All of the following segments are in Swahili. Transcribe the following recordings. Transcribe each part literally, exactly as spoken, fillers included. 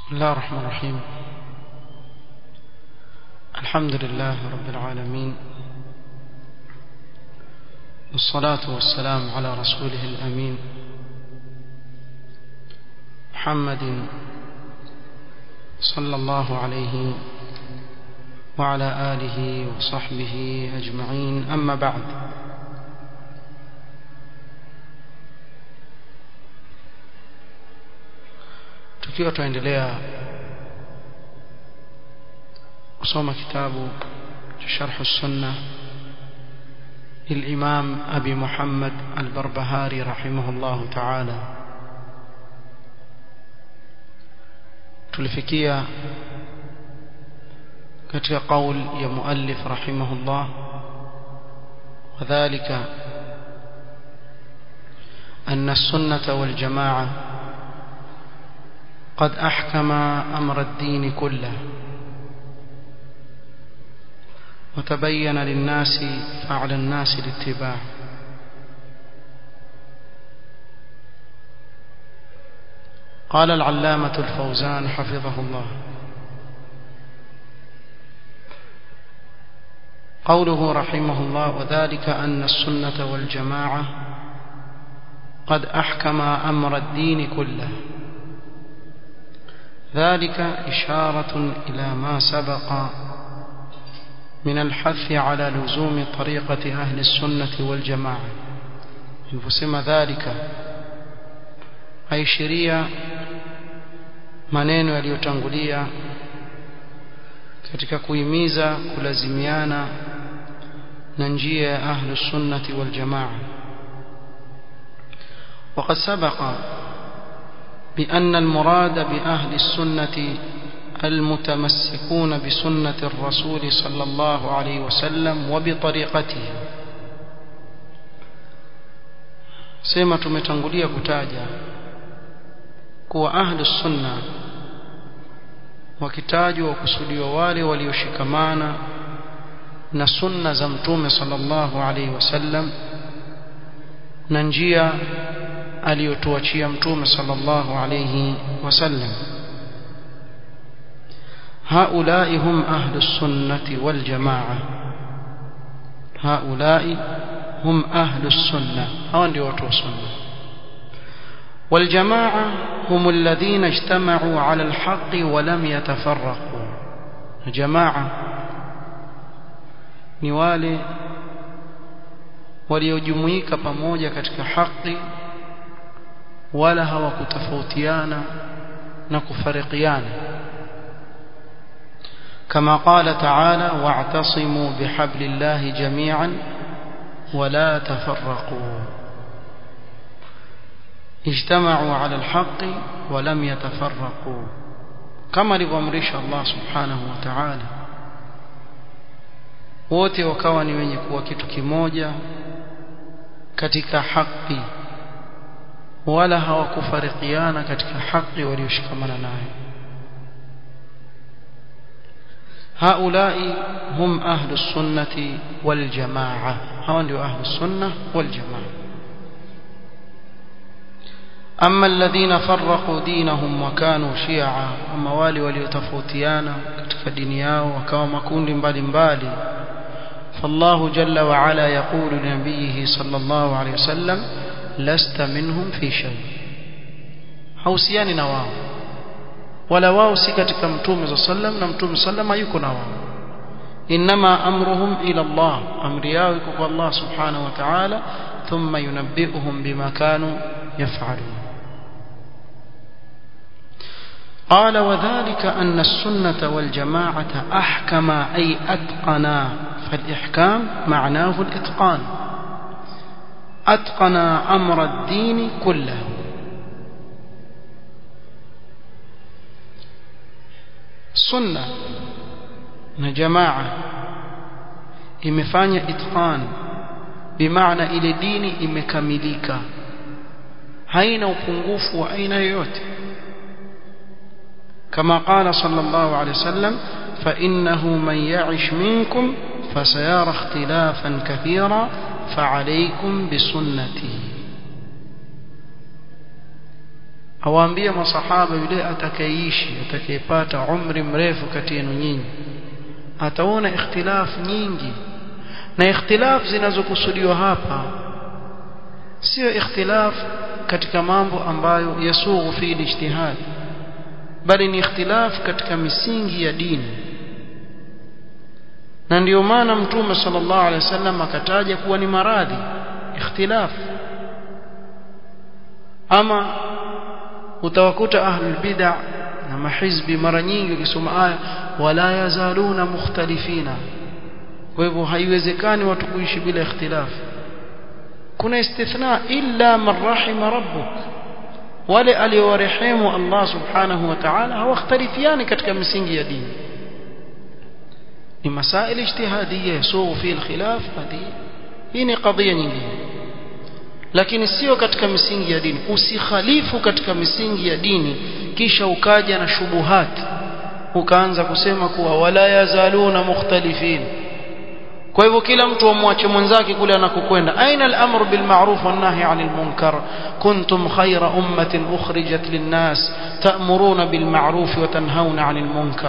بسم الله الرحمن الرحيم. الحمد لله رب العالمين، والصلاة والسلام على رسوله الأمين محمد صلى الله عليه وعلى آله وصحبه أجمعين. أما بعد، tukiwa tuendelea kusoma kitabu cha Sharh as-Sunnah للإمام أبي محمد البربهاري رحمه الله تعالى، tulifikia katika قول ya muallif rahimahullah, وذلك أن السنة والجماعة قد أحكم أمر الدين كله وتبين للناس فعلى الناس الاتباع. قال العلامة الفوزان حفظه الله: قوله رحمه الله: وذلك أن السنة والجماعة قد أحكم أمر الدين كله، ذلك إشارة إلى ما سبق من الحث على لزوم طريقة أهل السنة والجماعة. فسمى ذلك أي شريعة maneno yaliyotangulia katika kuhimiza kulazimiana na njia ya ahli sunnati wal jamaa. وقد سبق بأن المراد بأهل السنة المتمسكون بسنة الرسول صلى الله عليه وسلم وبطريقته. سيما tumetangulia kutaja kuwa ahli sunna wakitajwa kusudiwa wale walioshikamana na sunna za mtume sallallahu alaihi wasallam na njia aliyotuachia mtume sallallahu alayhi wasallam. هؤلاء هم أهل السنة والجماعة، هؤلاء هم أهل السنة، هؤلاء وتو السنة. والجماعة هم الذين اجتمعوا على الحق ولم يتفرقوا. جماعة ni wale waliojumuika pamoja katika haki wala hawakutofautiana na kufarikiana, kama qala ta'ala: wa'tasimu bihablillahi jami'an wala tafarraqu. ijtama'u 'ala alhaqqi wa lam yatafarraqu, kama alivyoamrisha Allah subhanahu wa ta'ala. Wote wakawa ni wenye kuwa kitu kimoja katika haki wala hawakufarikiana katika haki walioshikamana nayo. haulai hum ahlus sunnati wal jamaa, hawa ndio ahlus sunnah wal jamaa. amma alladhina farraqu dinahum wa kanu shi'a, amma wale waliotofautiana katika dini yao wakawa makundi mbalimbali, فالله جل وعلا يقول لنبيه صلى الله عليه وسلم: لست منهم في شيء. hausiani na wao wala wao si katika mtume صلى الله عليه وسلم na mtume صلى الله عليه وسلم yuko na wao. inma amruhum ila Allah, amri yao iko kwa Allah subhanahu wa ta'ala. thumma yunabbi'uhum bima kanu yaf'alun. قال: وذلك أن السنة والجماعة أحكم أي أتقنا، فالإحكام معناه الإتقان، أتقن أمر الدين كله. سنة جماعة imefanya itqan, bimaana ile dini imekamilika, haina upungufu wa aina yoyote. كما قال صلى الله عليه وسلم: فإنه من يعش منكم فسيرى اختلافا كثيرا فعليكم بسنتي. awaambia masahaba yule atakayeishi atakayepata umri mrefu kati yenu nyinyi ataona ikhtilaf nyingi na ikhtilaf zinazokusudiwa hapa sio ikhtilaf katika mambo ambayo yasughu fi ijtihad bali ni ikhtilaf katika misingi ya dini na ndio maana mtume sallallahu alaihi wasallam akataja kuwa ni maradhi ikhtilaf ama utawakuta ahlul bid'ah na mahizbi mara nyingi ukisoma aya wala yazaluna mukhtalifina kwa hivyo haiwezekani watu kuishi bila ikhtilaf kuna istithna illa man rahima rabbuk wale aliowarehemu Allah subhanahu wa ta'ala hawakhtalifiani katika misingi ya dini ni masail ijtihadiyya yasughu fi alkhilaf hadi hii ni kadhia nyingine lakini sio katika misingi ya dini usikhalifu katika misingi ya dini kisha ukaja na shubuhat ukaanza kusema kuwa wala yazaluna mukhtalifin kwa hivyo kila mtu amwache mwenzake kule anakokwenda aina al-amr bil ma'ruf wan nahy 'anil munkar kuntum khayra ummatin ukhrijat lin-nas ta'muruna bil ma'ruf wa tanhauna 'anil munkar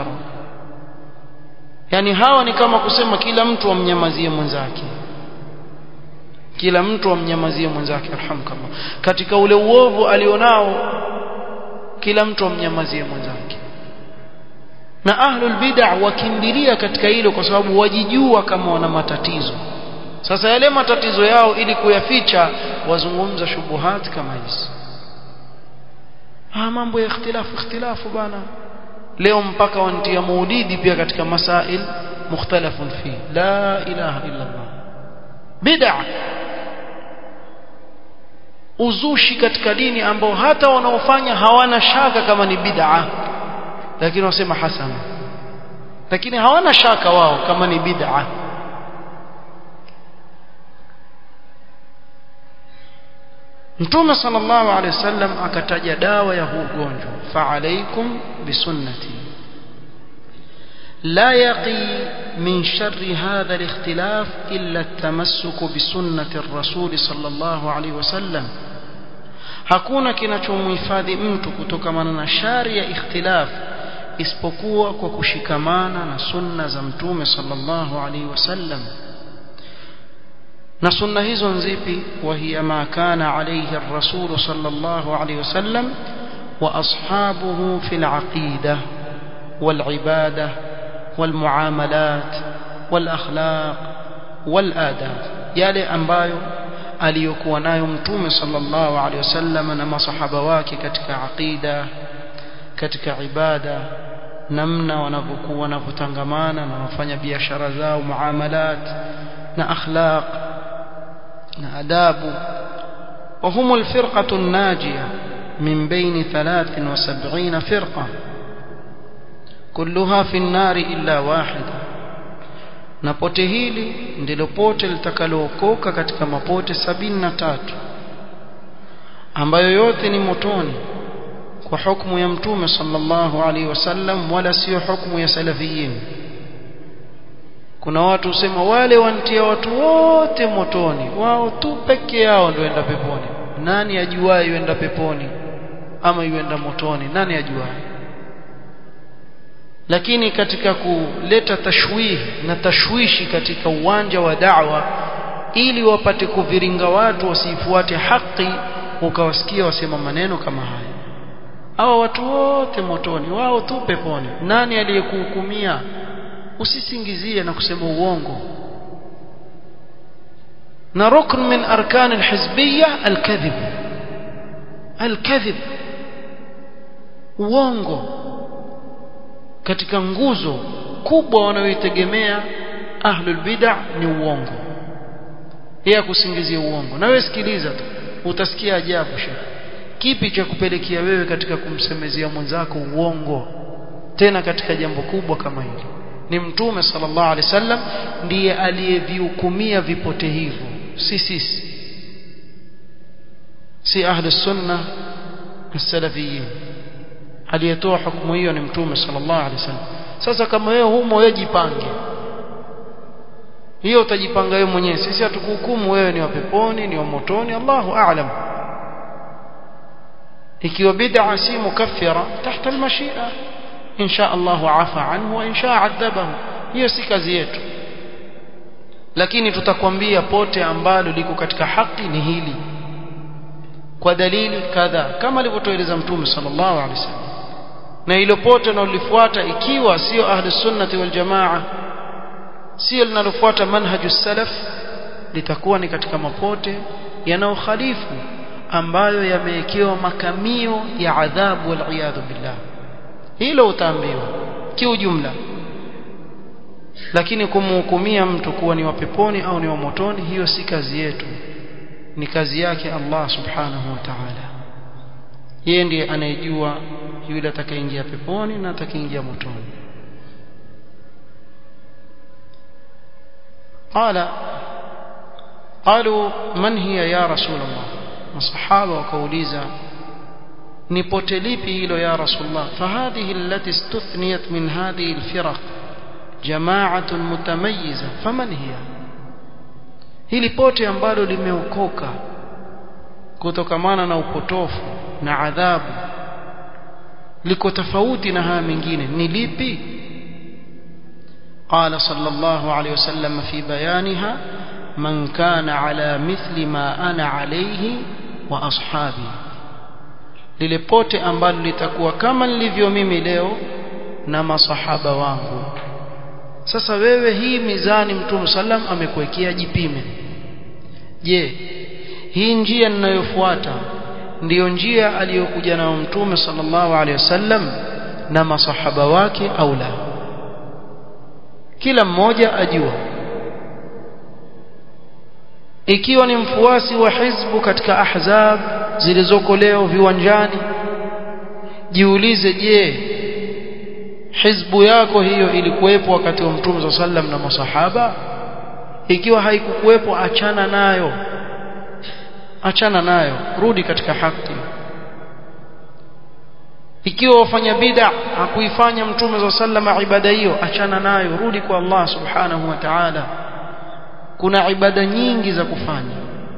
yani hawa ni kama kusema kila mtu amnyamazie mwenzake kila mtu amnyamazie mwenzake arhamkallah katika ule uovu alionao kila mtu amnyamazie mwenzake na ahlul bid'ah wakimbilia katika hilo kwa sababu wajijua kama wana matatizo sasa yale matatizo yao ili kuyaficha wazungumza shubuhat kama hizi ah mambo ya ikhtilafu ikhtilafu bana leo mpaka wantia maulidi pia katika masail mukhtalafun fi la ilaha illa Allah bid'ah uzushi katika dini ambao hata wanaofanya hawana shaka kama ni bid'ah lakini wasema hasana lakini hawana shaka wao kama ni bid'ah Mtume sallallahu alaihi wasallam akataja dawa ya huu ugonjwa fa alaikum bisunnati la yaqi min sharri hadha al-ikhtilaf illa at-tamassuk bisunnati ar-rasul sallallahu alaihi wasallam hakuna kinachomhifadhi mtu kutokana na shari ya ikhtilaf isipokuwa kwa kushikamana na sunna za mtume sallallahu alaihi wasallam na sunna hizo nzipi وهي ما كان عليه الرسول صلى الله عليه وسلم واصحابه في العقيده والعباده والمعاملات والاخلاق والاداب yale ambayo aliyokuwa nayo mtume sallallahu alaihi wasallam na masahaba wake katika aqida katika ibada namna wanavyokuwa wanavyotangamana na wafanya biashara zao muamalat na akhlaq na adabu وهم الفرقة الناجية من بين ثلاث وسبعين فرقة كلها في النار إلا واحدة na pote hili ndilo pote litakalookoka katika mapote sabini na tatu ambayo yote ni motoni kwa hukumu ya mtume sallallahu alaihi wasallam wala sio hukumu ya salafiyin kuna watu usema wale wantia watu wote motoni wao tu peke yao ndio enda peponi nani ajuaye yuenda peponi ama yuenda motoni nani ajuaye lakini katika kuleta tashwih na tashwishi katika uwanja wa da'wa ili wapate kuviringa watu wasifuate haki ukawasikia wasema maneno kama haya hawa watu wote motoni wao tu peponi nani aliyekuhukumia usisingizie na kusema uongo na rukn min arkan alhizbiyya alkadhib alkadhib uongo katika nguzo kubwa wanayoitegemea ahlul bid'ah ni uongo yeye kusingizia uongo na wewe sikiliza tu utasikia ajabu shekhi kipi cha kupelekea wewe katika kumsemezea mwenzako uongo tena katika jambo kubwa kama hili ni mtume sallallahu alaihi wasallam ndiye aliyevihukumia vipote hivyo si sisi si ahli sunna as-salafiyyin aliyetoa hukumu hiyo ni mtume sallallahu alaihi wasallam sasa kama wewe humo wewe jipange hiyo utajipanga wewe mwenyewe sisi hatukuhukumu wewe ni wa peponi ni wa motoni Allahu a'lam ikiwa bid'a si mukaffira tahta al-mashi'a in sha Allah afa anhu wa in sha adhabahu hiyo si kazi yetu lakini tutakwambia pote ambalo liko katika haki ni hili kwa dalili kadha kama alivyotueleza mtume sallallahu alaihi wasallam na hilo pote linalofuata ikiwa sio ahli sunnati wal jamaa sio linalofuata manhajus salaf litakuwa ni katika mapote yanayokhalifu ambayo yamewekewa makamio ya adhabu wal iyadhu billah hilo utaambiwa kiujumla lakini kumhukumia mtu kuwa ni wa peponi au ni wa motoni hiyo si kazi yetu ni kazi yake Allah subhanahu wa ta'ala yeye ndiye anayejua yule atakayeingia peponi na atakayeingia motoni qala qalu man hiya ya rasulullah masahaba wakauliza ni pote lipi hilo ya rasulullah fahadhihi allati istuthniyat min hadhihi alfiraq jama'atun mutamayyiza faman hiya hili pote ambalo limeokoka kutokamana na upotofu na adhabu liko tofauti na haya mengine ni lipi qala sallallahu alayhi wasallam fi bayaniha man kana ala mithli ma ana alayhi wa ashabi lile pote ambalo litakuwa kama nilivyo mimi leo na masahaba wangu sasa wewe hii mizani mtume sallam amekuwekea jipime je hii njia ninayofuata ndiyo njia aliyokuja nayo mtume sallallahu alaihi wasallam na masahaba wake au la kila mmoja ajua ikiwa ni mfuasi wa hizbu katika ahzab zilizoko leo viwanjani jiulize je hizbu yako hiyo ilikuwepo wakati wa mtume sallam na masahaba ikiwa haikukuwepo achana nayo achana nayo rudi katika haki ikiwa wafanya bid'a hakuifanya mtume sallam ibada hiyo achana nayo rudi kwa Allah subhanahu wa ta'ala kuna ibada nyingi za kufanya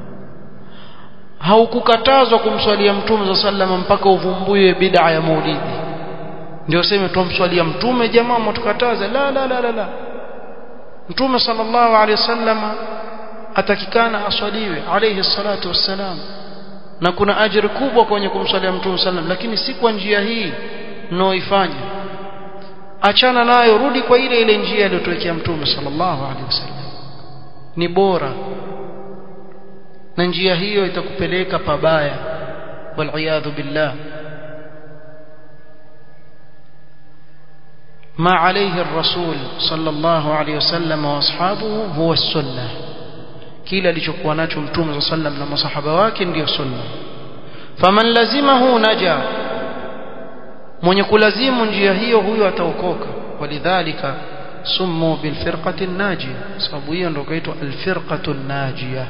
haukukatazwa kumswalia mtume sallam mpaka uvumbue bid'a ya maulidi ndio sema tumswalia mtume jamaa mtukataza la la la la, la. mtume sallallahu alaihi wasallam atakikana aswaliwe alayhi salatu wassalam na kuna ajira kubwa kwenye kumswalia mtume sallam lakini si kwa njia hii unaoifanya achana nayo rudi kwa ile ile njia aliyotuwekea mtume sallallahu alaihi wasallam ni bora na njia hiyo itakupeleka pabaya wal iyadhu billah ما عليه الرسول صلى الله عليه وسلم واصحابه هو السنه kila alichokuwa nacho mtume sallam na masahaba wake ndio sunna faman lazimahu naja mwenye kulazimu njia hiyo huyo ataokoka walidhalika summu bil firqati najia sababu hiyo ndio kaitwa al firqatu najia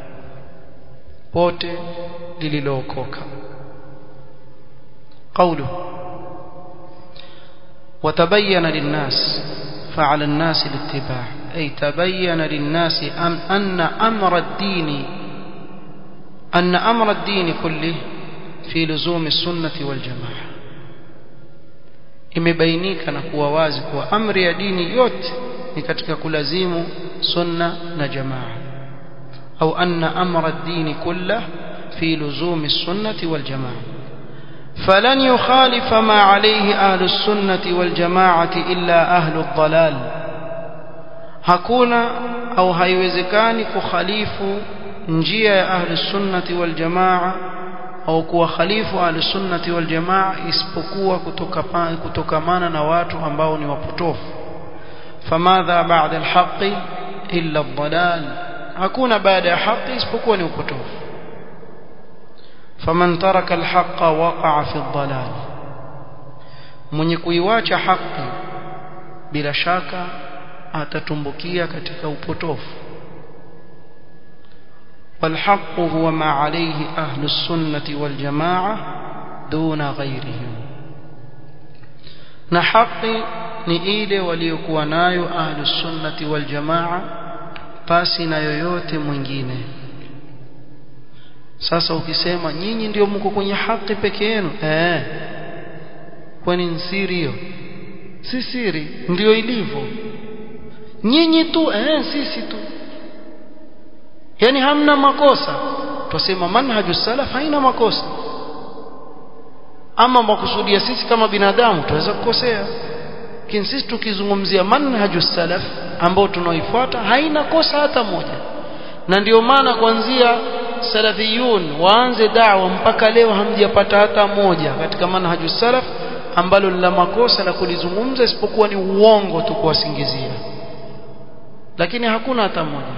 pote lililookoka qawlu وتبين للناس فعلى الناس الاتباع أي تبين للناس أن, أن أمر الدين أن أمر الدين كله في لزوم السنة والجماعة imebainika na kuwa wazi kuwa amri ya dini yote ni katika kulazimu sunna na jamaa au anna amra ad-din kullah fi luzumi as-sunnati wal jamaa فلن يخالف ما عليه أهل السنة والجماعة إلا أهل الضلال hakuna au haiwezekani kukhalifu njia ya ahli sunnati wal jamaa au kuwakhalifu ahli sunnati wal jamaa isipokuwa kutokamana na watu ambao ni wapotofu famadha ba'da al-haqqi illa ad-dalal hakuna baada ya haki isipokuwa ni upotofu faman taraka al-haqqa waqa'a fi ad-dalal mwenye kuiacha haki bila shaka atatumbukia katika upotofu والحق هو ما عليه أهل السنة والجماعة دون غيرهم نحقي نئيل وليكونايو أهل السنة والجماعة باسنا يويوت mwingine Sasa ukisema nyinyi ndio mko kwenye haki peke yenu, eh kwani ni siri hiyo? Si siri, ndio ilivyo. Nyinyi tu eh sisi tu, yani hamna makosa. Tusema manhaju salaf haina makosa. Ama makusudia sisi kama binadamu tuweza kukosea, lakini sisi tukizungumzia manhaju salaf ambao tunaoifuata haina kosa hata moja. Na ndio maana kuanzia salafiyun waanze da'wa mpaka leo hamjapata hata moja katika manhaju salaf ambalo la makosa la kulizungumza, isipokuwa ni uongo tu kuwasingizia, lakini hakuna hata moja.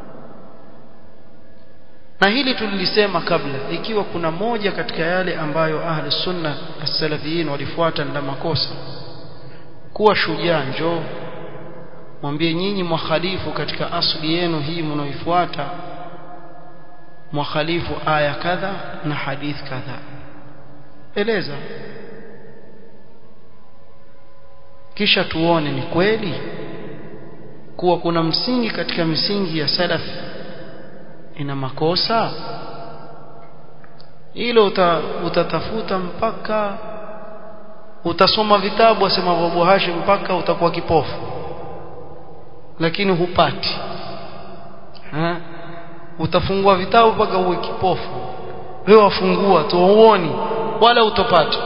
Na hili tulilisema kabla, ikiwa kuna moja katika yale ambayo ahli sunna as-salafiyin walifuata na makosa, kuwa shujaa, njoo mwambie nyinyi mwakhalifu katika asli yenu hii mnaoifuata, mwakhalifu aya kadha na hadith kadha, eleza kisha tuone ni kweli kuwa kuna msingi katika misingi ya salaf ina makosa. Hilo uta, utatafuta mpaka utasoma vitabu asema Abu Hashim mpaka utakuwa kipofu, lakini hupati. Ha? Utafungua vitabu mpaka uwe kipofu, wewe wafungua tu uone, wala utopata.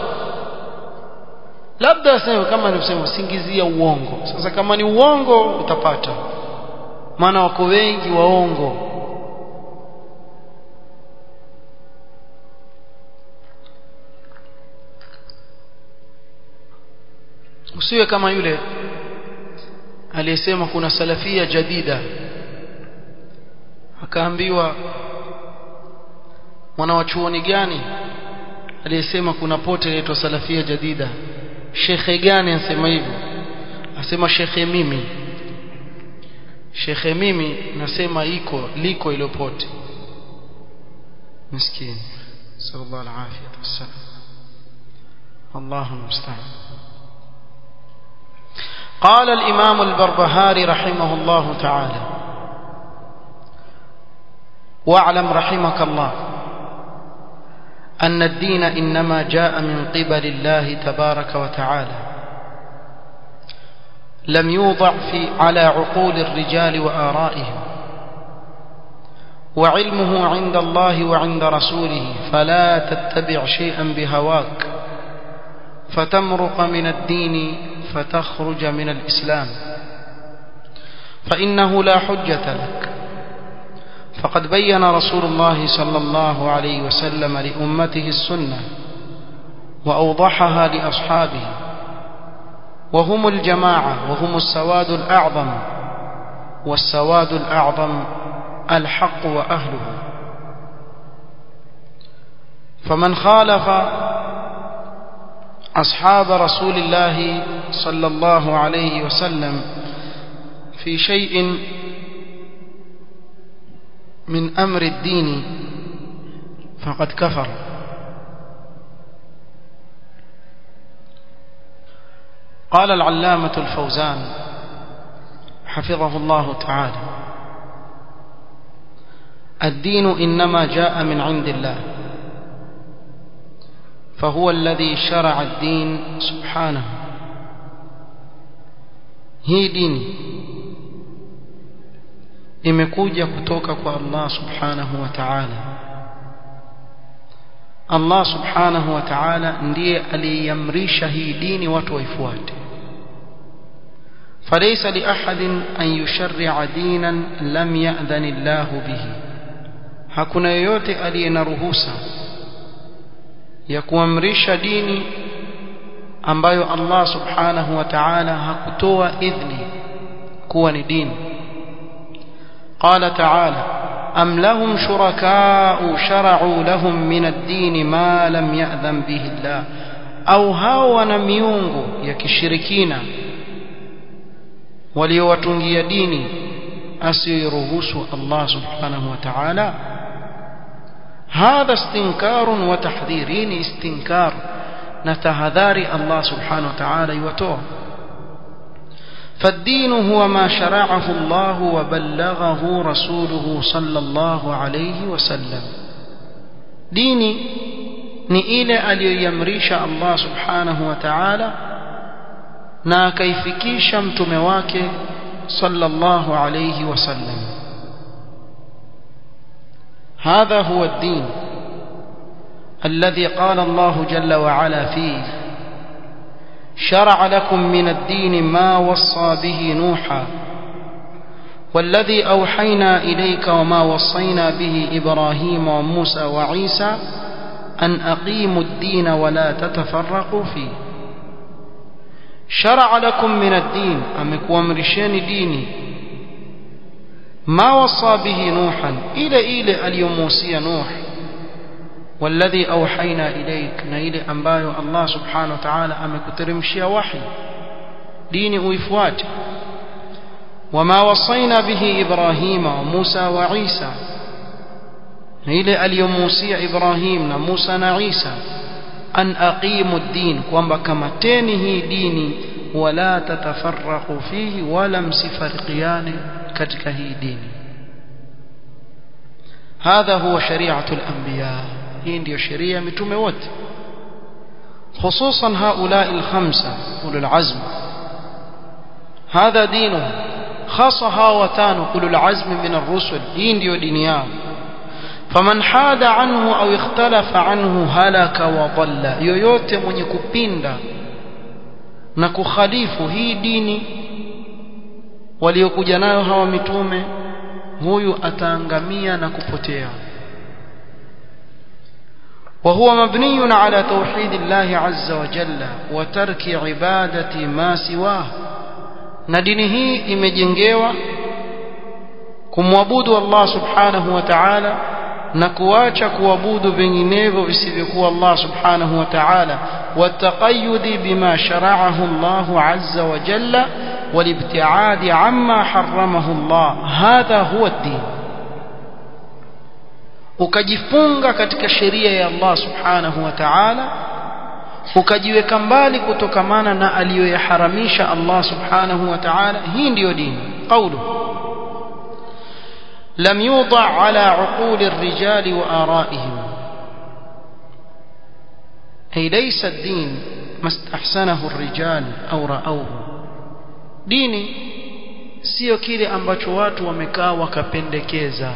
Labda sema kama nilisema singizia uongo. Sasa kama ni uongo utapata, maana wako wengi waongo. Usiwe kama yule aliyesema kuna salafia jadida, akaambiwa mwanawachuoni gani aliyesema kuna pote inaitwa salafia jadida, shekhe gani anasema hivyo? Asema shekhe mimi. Shekhe mimi nasema iko liko ile pote. Miskini, sallallahu alaihi wasallam. Allahu musta'an. قال الإمام البربهاري رحمه الله تعالى: واعلم رحمك الله أن الدين إنما جاء من قبل الله تبارك وتعالى، لم يوضع في على عقول الرجال وآرائهم، وعلمه عند الله وعند رسوله، فلا تتبع شيئا بهواك فتمرق من الدين فتخرج من الإسلام، فإنه لا حجة لك. فقد بين رسول الله صلى الله عليه وسلم لأمته السنة وأوضحها لأصحابه، وهم الجماعة وهم السواد الأعظم، والسواد الأعظم الحق وأهله. فمن خالف أصحاب رسول الله صلى الله عليه وسلم في شيء من أمر الدين فقد كفر. قال العلامة الفوزان حفظه الله تعالى: الدين إنما جاء من عند الله، فهو الذي شرع الدين سبحانه. هي ديني imekuja kutoka kwa Allah subhanahu wa ta'ala. Allah subhanahu wa ta'ala ndiye aliamrisha hii dini watu waifuate. falaysa li ahadin an yusharri'a dinan lam ya'dhan Allah bihi, hakuna yeyote aliye na ruhusa ya kuamrisha dini ambayo Allah subhanahu wa ta'ala hakutoa idhni kuwa ni dini. قال تعالى: أم لهم شركاء شرعوا لهم من الدين ما لم يأذن به الله، أو هاو نميونغو يكشركين وليوتنجي ديني أسيرهوس الله سبحانه وتعالى. هذا استنكار وتحذيرين، استنكار نتهذاري الله سبحانه وتعالى يوتوه. فالدين هو ما شرعه الله وبلغه رسوله صلى الله عليه وسلم، dini ni ile aliyoiamrisha Allah subhanahu wa ta'ala na akaifikisha mtume wake sallallahu alayhi wasallam. هذا هو الدين الذي قال الله جل وعلا فيه: شرع لكم من الدين ما وصى به نوحا والذي أوحينا إليك وما وصينا به إبراهيم وموسى وعيسى أن أقيموا الدين ولا تتفرقوا فيه. شرع لكم من الدين أمكوا مرشان ديني ما وصى به نوحا إلى إلى اليوموسي نوح والذي أوحينا إليك نيل أنبايو الله سبحانه وتعالى أمكترمشي وحي ديني ويفوات وما وصينا به إبراهيم وموسى وعيسى نيل اليوموسي إبراهيم وموسى وعيسى أن أقيموا الدين وما كمتينه ديني ولا تتفرقوا فيه ولم سفرقيان كتكه ديني. هذا هو شريعة الأنبياء، هي ndio sheria mitume wote, خصوصا هؤلاء الخمسة أولو العزم. هذا دينهم، خاصها وتان أولو العزم من الرسل، هي ndio dini yao. فمن حاد عنه أو اختلف عنه هلك وضل. yoyote mwenye kupinda na kukhalifu hii dini waliokuja nayo hawa mitume, huyu ataangamia na kupotea. وهو مبني على توحيد الله عز وجل وترك عبادة ما سواه. na dini hii imejengewa kumwabudu Allah subhanahu wa ta'ala na kuacha kuabudu vinginevyo visivyokuwa Allah subhanahu wa ta'ala, wataqayyudi bima shara'ahu Allah azza wa jalla walibti'adi amma harramahu Allah. Hadha huwa ad-din. Ukajifunga katika sheria ya Allah subhanahu wa ta'ala, ukajiweka mbali kutokamana na aliyoyaharamisha Allah subhanahu wa ta'ala. Hii ndiyo dini. Qawluhu لم يوضع على عقول الرجال وآرائهم، أي ليس الدين ما استحسنه الرجال أو رأوه. ديني sio kile ambacho watu wamekaa wakapendekeza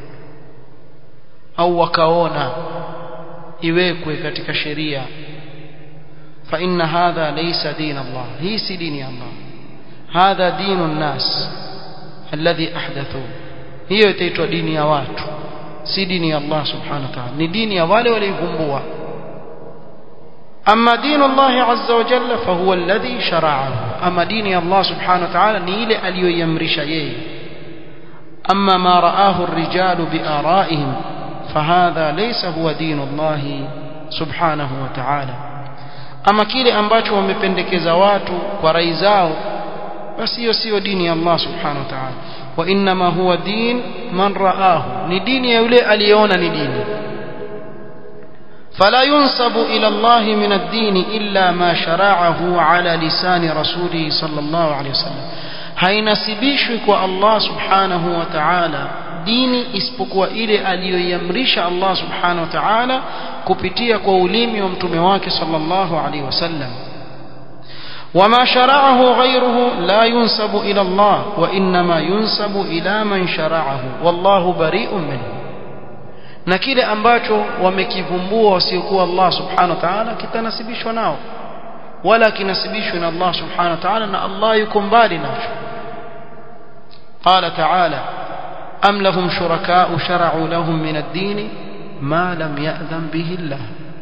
au wakaona iwekwe katika sheria. fa inna hadha laysa din Allah, hii si dini Allah. hadha dinu an-nas alladhi ahdathu, hiyo itaitwa dini ya watu, si dini ya Allah subhanahu wa ta'ala, ni dini ya wale waliovumbua. amma dinu Allah azza wa jalla fa huwa alladhi shara'ahu, amma dini ya Allah subhanahu wa ta'ala ni ile aliyoiamrisha yeye. amma ma ra'ahu ar-rijalu bi ara'ihim fahadha laysa huwa dinu Allah subhanahu wa ta'ala. ama kile ambacho wamependekeza watu kwa rai zao, basi hiyo sio dini ya Allah subhanahu wa ta'ala. wa inma huwa din man ra'ahu, ni dini ya yule aliyeona ni dini. fala yunsabu ila Allah min ad-din illa ma shara'ahu ala lisani rasulih sallallahu alayhi wasallam, hainasibishwi kwa Allah subhanahu wa ta'ala dini isipokuwa ile aliyoiamrisha Allah subhanahu wa ta'ala kupitia kwa ulimi wa mtume wake sallallahu alayhi wasallam. وما شرعه غيره لا ينسب إلى الله وإنما ينسب إلى من شرعه والله بريء منه. na kile ambacho wamekivumbua wasiokuwa Allah subhanahu wa ta'ala kitanasibishwa nao, wala kinasibishwa na Allah subhanahu wa ta'ala, na Allah yuko mbali nacho. قال تعالى أم لهم شركاء شرعوا لهم من الدين ما لم يأذن به الله.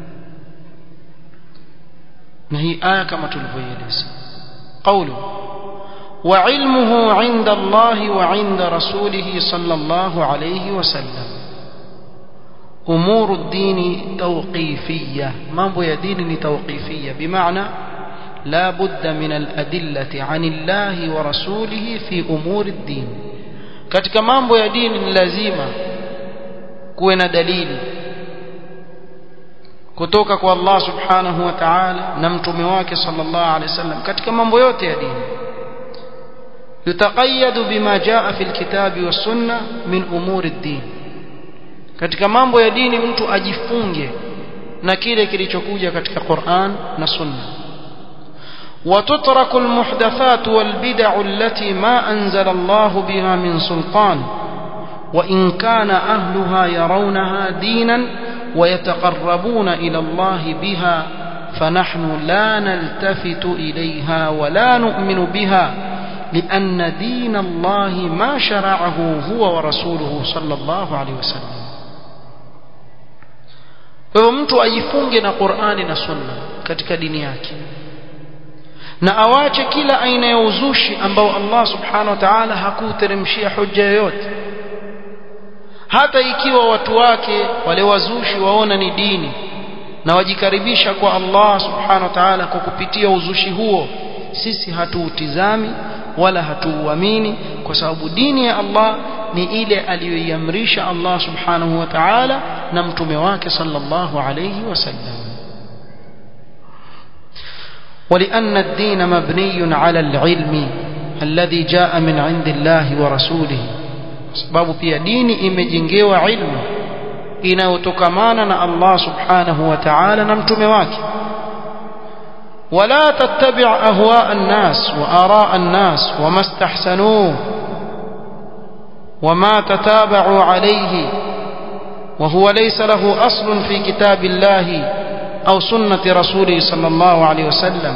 نهي آية كما تلفيلس. قوله وعلمه عند الله وعند رسوله صلى الله عليه وسلم. أمور الدين توقيفية، mambo ya dini ni توقيفية، بمعنى لا بد من الأدلة عن الله ورسوله في أمور الدين. katika mambo ya dini ni lazima kuwe na dalili kutoka kwa Allah subhanahu wa ta'ala na mtume wake sallallahu alayhi wasallam katika mambo yote ya dini. yutaqayyadu bima jaa fi alkitabi was sunnah min umuri ad-din, katika mambo ya dini mtu ajifunge na kile kilichokuja katika Qur'an na Sunna. وتترك المحدثات والبدع التي ما أنزل الله بها من سلطان وإن كان أهلها يرونها دينا ويتقربون إلى الله بها فنحن لا نلتفت إليها ولا نؤمن بها لأن دين الله ما شرعه هو ورسوله صلى الله عليه وسلم. فمتو أيفونجنا قرآن سنة katika dini yake na awache kila aina ya uzushi ambao Allah subhanahu wa ta'ala hakuteremshia hujja yoyote, hata ikiwa watu wake wale wazushi waona ni dini na wajikaribisha kwa Allah subhanahu wa ta'ala kwa kupitia uzushi huo, sisi hatuutizami wala hatuuamini, kwa sababu dini ya Allah ni ile aliyoiamrisha Allah subhanahu wa ta'ala na mtume wake sallallahu alayhi wasallam. ولأن الدين مبني على العلم الذي جاء من عند الله ورسوله، sababu pia dini imejengewa ilmu inayotokamana na Allah subhanahu wa ta'ala na mtume wake. ولا تتبع أهواء الناس وآراء الناس وما استحسنوه وما تتابعوا عليه وهو ليس له أصل في كتاب الله أو سنة رسوله صلى الله عليه وسلم.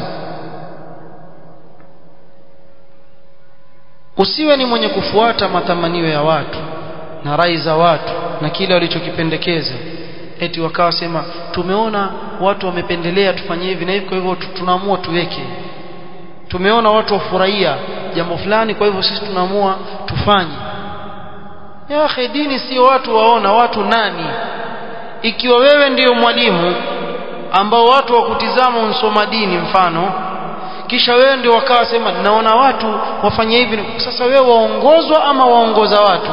usiwe ni mwenye kufuata matamanio ya watu na rai za watu na kile walichokipendekeza, eti wakawa sema tumeona watu wamependelea tufanye hivi na hivi, kwa hivyo tunaamua tuweke. Tumeona watu wafurahia jambo fulani, kwa hivyo sisi tunaamua tufanye. Ya akhi, dini sio watu waona watu nani. Ikiwa wewe ndiyo mwalimu ambao watu wakutizama unsoma dini mfano, kisha wewe ndio wakawa sema naona watu wafanye hivi, sasa wewe waongozwa ama waongoza watu?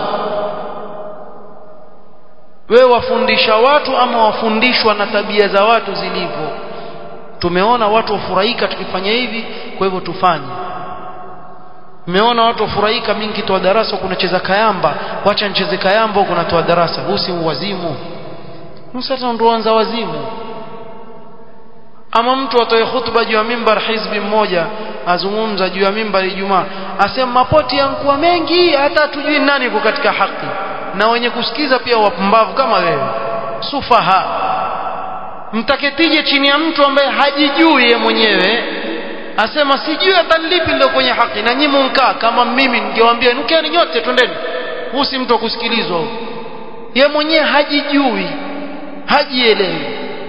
Wewe wafundisha watu ama wafundishwa na tabia za watu zilivyo? Tumeona watu wafurahika tukifanya hivi, kwa hivyo tufanye. Umeona watu wafurahika mimi nikitoa darasa kuna cheza kayamba, wacha nicheze kayamba huko natoa darasa. Huu si uwazimu? Msata ndo anza wazimu. Ama mtu atoe hutuba juu ya mimbar, hizbi mmoja azungumza juu ya mimbar Ijumaa, asema mapoti yankuwa mengi hata tujui nani yuko katika haki, na wenye kusikiza pia wapumbavu kama wewe, sufaha. Mtaketije chini ya mtu ambaye hajijui yeye mwenyewe, asema sijui hata lipi lilo kwenye haki, na nyinyi mkaa kama mimi ningewaambia nukeni nyote twendeni. Huu si mtu kusikilizwa. Yeye mwenyewe hajijui, hajielewi.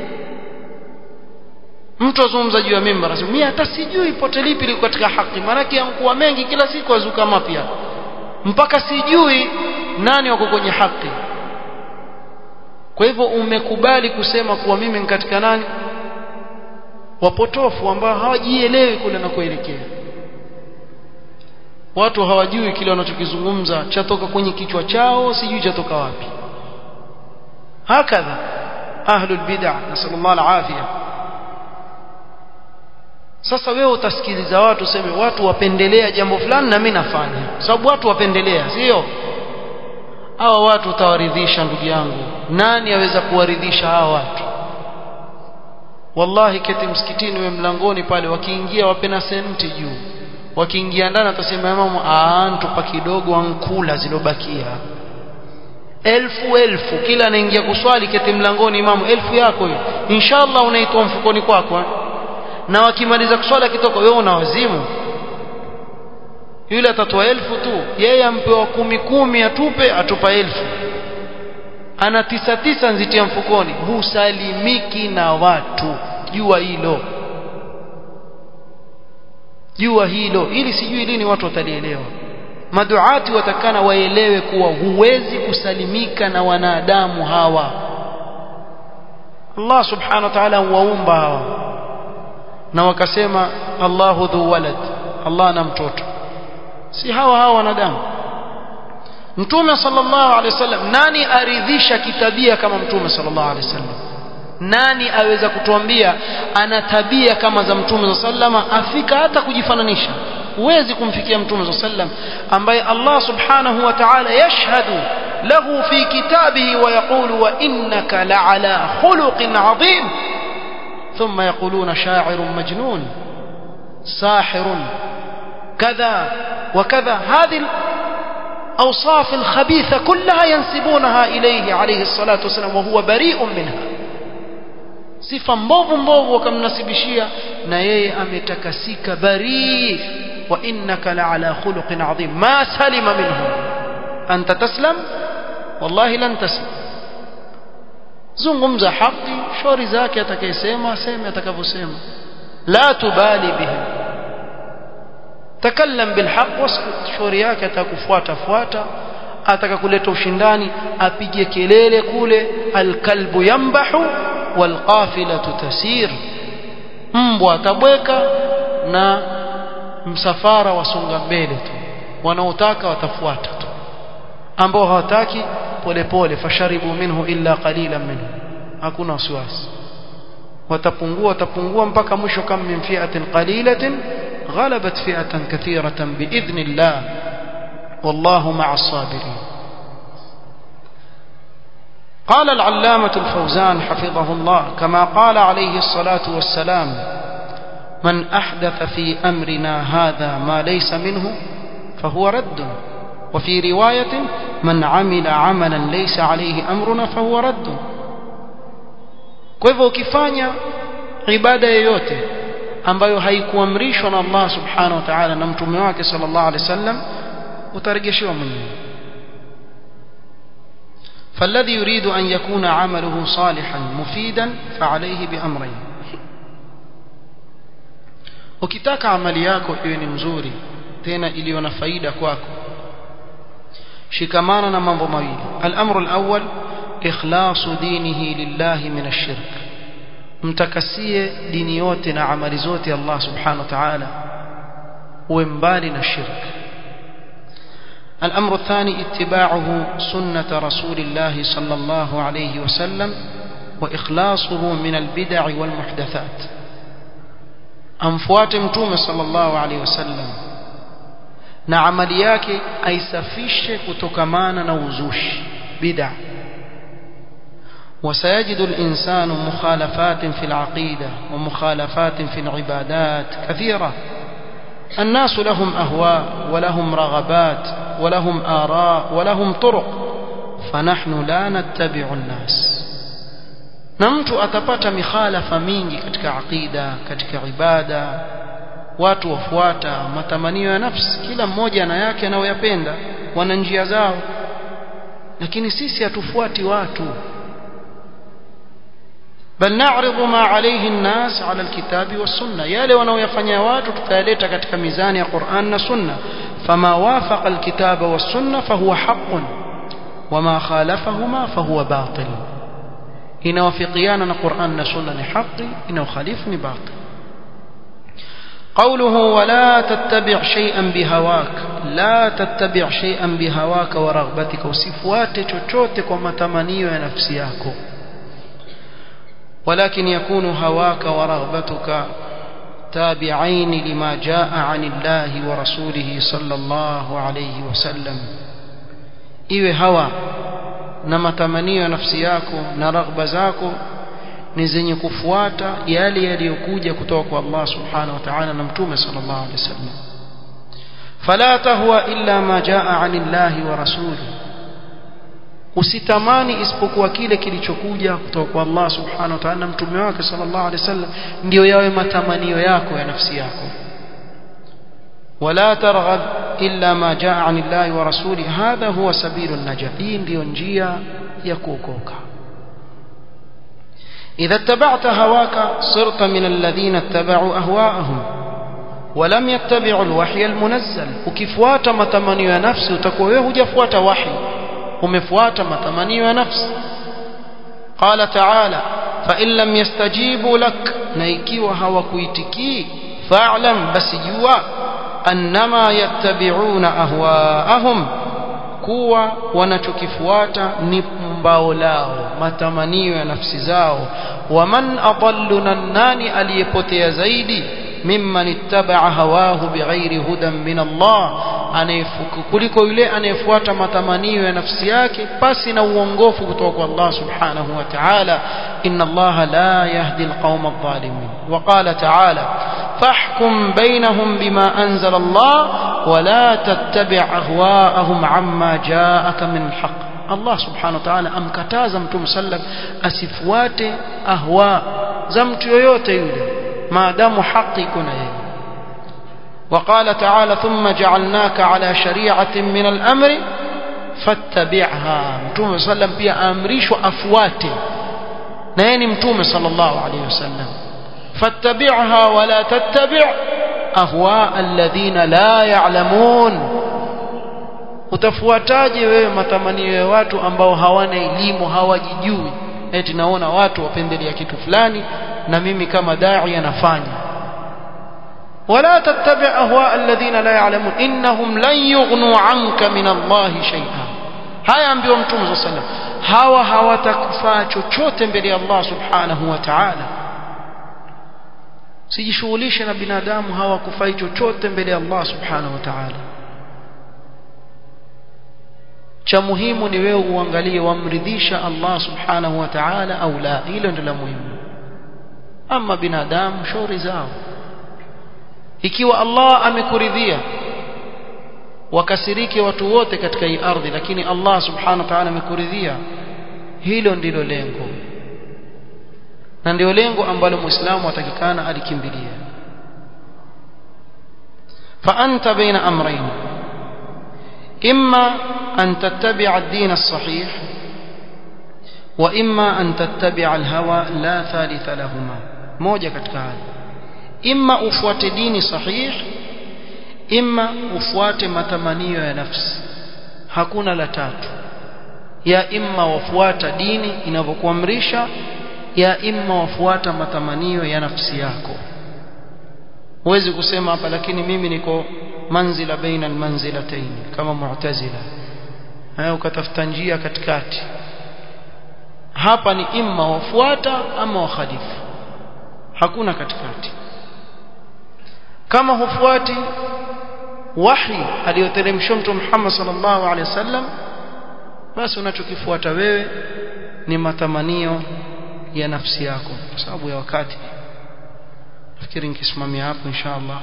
Mtu azungumza juu ya mimbar asema mimi hata sijui pote lipi liko katika haki, maana yankuwa mengi kila siku azuka mapya mpaka sijui nani wako kwenye haki. Kwa hivyo umekubali kusema kuwa mimi ni katika nani? Wapotofu ambao hawajielewi kule na kuelekea. Watu hawajui kile wanachokizungumza chatoka kwenye kichwa chao, sijui chatoka wapi. Hakadha ahlul bid'ah, nasallallahu alafia. Sasa wewe utasikiliza watu useme watu wapendelea jambo fulani na mimi nafanya, sababu watu wapendelea, sio? Hawa watu utawaridhisha ndugu yangu? Nani aweza kuwaridhisha hawa watu? Wallahi keti msikitini we mlangoni pale, wakiingia wapena senti juu, wakiingia ndani atasema imamu aantupa kidogo ankula zilobakia. Elfu elfu kila anaingia kuswali, keti mlangoni imamu, elfu yako hiyo inshallah unaitoa mfukoni kwako kwa. Na wakimaliza kuswali kitoka wewe una wazimu. Yule atatoa elfu tu, yeye ampewa kumi kumi atupe, atupa elfu, ana tisa tisa nzitia mfukoni. Husalimiki na watu, jua hilo, jua hilo. Ili sijui lini watu watalielewa. Maduati watakana waelewe kuwa huwezi kusalimika na wanadamu hawa. Allah subhanahu wa ta'ala waumba hawa, na wakasema Allahu dhu walad, Allah na mtoto. Si hawa hawa wanadamu. Mtume sallallahu alaihi wasallam, nani aridhisha kitabia kama Mtume sallallahu alaihi wasallam? Nani aweza kutuambia ana tabia kama za Mtume sallallahu alaihi wasallam, afika hata kujifananisha? Huwezi kumfikia Mtume sallallahu alaihi wasallam ambaye Allah subhanahu wa ta'ala yashhadu له في كتابه ويقول وإنك لعلى خلق عظيم ثم يقولون شاعر مجنون ساحر كذا وكذا. هذه الأوصاف الخبيثة كلها ينسبونها إليه عليه الصلاة والسلام وهو بريء منها. sifa mbovu mbovu wakamnasibishia na yeye ametakasika bari. wa innaka la'ala khuluqin 'azim ma salima minhu anta taslam wallahi lan taslam. zungumza haki, shauri zake atakayesema aseme atakavyosema, la tubali bihi, takallam bil haqq waskut. shauri yake atakufuata fuata, atakakuleta ushindani apige kelele kule, alkalbu yambahu walqafilatu tasir, mbwa atabweka na msafara wasonga mbele tu, wanaotaka watafuata tu, ambao hawataki polepole. fasharibu minhu illa qalilan minhu, hakuna wasiwasi, watapungua watapungua mpaka mwisho. kama min fi'atin qalilatin ghalabat fi'atan kathiratan biidhnillah wallahu ma'as sabirin. قال العلامة الفوزان حفظه الله كما قال عليه الصلاة والسلام من أحدث في أمرنا هذا ما ليس منه فهو رد. وفي رواية من عمل عملا ليس عليه أمرنا فهو رد. kwa hivyo ukifanya ibada yoyote ambayo haikuamrishwa na Allah subhanahu wa ta'ala na mtume wake sallallahu alaihi wasallam utarejeshewa mwenyewe. فالذي يريد أن يكون عمله صالحا مفيدا فعليه بأمرين. ukitaka amali yako iwe ni mzuri tena iliyo na faida kwako, shikamana na mambo mawili. al-amru al-awwal ikhlasu dinihi lillahi min ash-shirk, mtakasie dini yote na amali zote Allah subhanahu wa ta'ala, uwe mbali na shirk. الأمر الثاني اتباعه سنة رسول الله صلى الله عليه وسلم وإخلاصه من البدع والمحدثات. أمفوات متوم صلى الله عليه وسلم نعمل yake aisafishe kutokamana na uzushi bid'a. وسيجد الإنسان مخالفات في العقيدة ومخالفات في العبادات كثيرة. الناس لهم أهواء ولهم رغبات ولهم آراء ولهم طرق، فنحن لا نتبع الناس. na mtu atapata mikhalafa mingi katika aqida, katika ibada, watu wafuata matamanio ya nafsi, kila mmoja na yake anayoyapenda, wana njia zao, lakini sisi hatufuati watu. bal na'ridu ma alayhi an-nas 'ala al-kitabi was-sunnah, yale wanaoyafanya watu tutayaleta katika mizani ya Qur'an na Sunna. fama wafaqa al-kitaba was-sunnah fahuwa haqqun wama khalafahuma fahuwa batil. inawafiqiana na Qur'an na Sunna ni haki, inaokhalifu ni batil. قوله ولا تتبع شيئا بهواك، لا تتبع شيئا بهواك ورغبتك، usifuate chochote kwa matamanio ya nafsi yako. ولكن يكون هواك ورغبتك تابعين لما جاء عن الله ورسوله صلى الله عليه وسلم. iwe hawa na matamanio ya nafsi yako na raghba zako ni zenye kufuata yale yaliyokuja kutoka kwa Allah subhanahu wa ta'ala na mtume sallallahu alaihi wasallam. fala tahwa illa ma jaa 'anillahi wa rasulihi, usitamani isipokuwa kile kilichokuja kutoka kwa Allah subhanahu wa ta'ala na mtume wake sallallahu alaihi wasallam, ndio yawe matamanio yako ya nafsi yako. wala targhab illa ma jaa 'anillahi wa rasulihi, hadha huwa sabilun najah, hii ndio njia ya kuokoka. إذا اتبعت هواك صرت من الذين اتبعوا أهواءهم ولم يتبعوا الوحي المنزل. ukifuata matamanio ya nafsi utakuwa wewe hujafuata wahi, umefuata matamanio ya nafsi. قال تعالى فإن لم يستجيبوا لك، na ikiwa hawakuitikii fa'lam, basi jua annama yattabi'una ahwaahum, kuwa wanachokifuata ni mbao lao, matamanio ya nafsi zao. waman adalluna, nani aliyepotea zaidi? mimman ittaba'a hawahu bighairi hudan min Allah, anayefuku kuliko yule anayefuata matamanio ya nafsi yake basi na uongofu kutoka kwa Allah subhanahu wa ta'ala. inna Allah la yahdi alqawma adh-dhalimin. wa qala ta'ala fahkum bainahum bima anzala Allah wa la tattabi' ahwa'ahum amma ja'aka min alhaq. Allah subhanahu wa ta'ala amkataza mtume sallam asifuate ahwa za mtu yoyote yule maadamu haki kuna yeye. وقال تعالى ثم جعلناك على شريعة من الأمر فاتبعها. متوم صلى الله عليه وسلم pia amrishwa afuate na yeye ni mtume sallallahu alayhi wasallam. فاتبعها ولا تتبع أهواء الذين لا يعلمون. utafuataje wewe matamanio ya watu ambao hawana elimu, hawajijui? Eti naona watu wapendelea kitu fulani na mimi kama dai nafanya. ولا تتبع أهواء الذين لا يعلمون إنهم لن يغنوا عنك من الله شيئا. haya ambiwa mtume صلى الله عليه وسلم, hawa hawatakufaa chochote mbele ya Allah subhanahu wa ta'ala. sijishughulishe na binadamu, hawakufai chochote mbele ya Allah subhanahu wa ta'ala. cha muhimu ni wewe uangalie wamridhisha Allah subhanahu wa ta'ala au la. hilo ndilo la muhimu. ama binadamu shauri zao. ikiwa Allah amekuridhia wakasirike watu wote katika hii ardhi, lakini Allah subhanahu wa ta'ala amekuridhia, hilo ndilo lengo na ndio lengo ambalo muislamu atakikana alikimbilia. fa anta baina amrayn, imma an tattabi'a ad-din as-sahih wa imma an tattabi'a al-hawa la thalitha lahuma. moja katika haya, imma ufuate dini sahih, imma ufuate matamanio ya nafsi, hakuna la tatu. ya imma wafuata dini inavyokuamrisha, ya imma wafuata matamanio ya nafsi yako. huwezi kusema hapa lakini mimi niko manzila baina almanzilatayn kama mu'tazila, hayo ukatafuta njia katikati. hapa ni imma wafuata ama wakhalifu, hakuna katikati. kama hufuati wahi aliyoteremshwa Mtume Muhammad sallallahu alaihi wasallam, basi unachokifuata wewe ni matamanio ya nafsi yako. kwa sababu ya wakati nafikiri nikisimamia hapo inshallah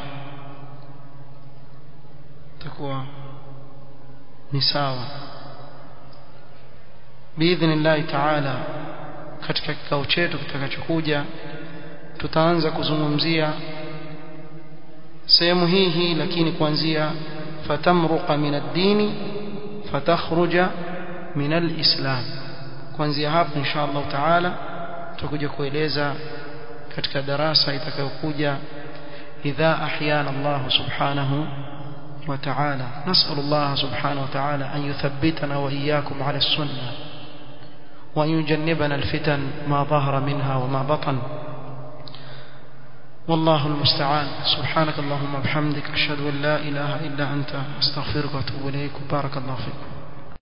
takuwa ni sawa. biidhnillah ta'ala katika kikao chetu kitakachokuja tutaanza kuzungumzia sehemu hii hii, lakini kuanzia fatamruqa min ad-dini fatakhruja min al-islam. kuanzia hapo inshallah taala tutakuja kueleza katika darasa itakayokuja idha ahyana Allah subhanahu wa ta'ala. nas'alu Allah subhanahu wa ta'ala an yuthabbitana wa iyyakum ala as-sunnah wa yujannibana al-fitan ma dhahara minha wa ma batan. والله المستعان. سبحانك اللهم وبحمدك أشهد أن لا إله إلا أنت أستغفرك وأتوب إليك. بارك الله فيكم.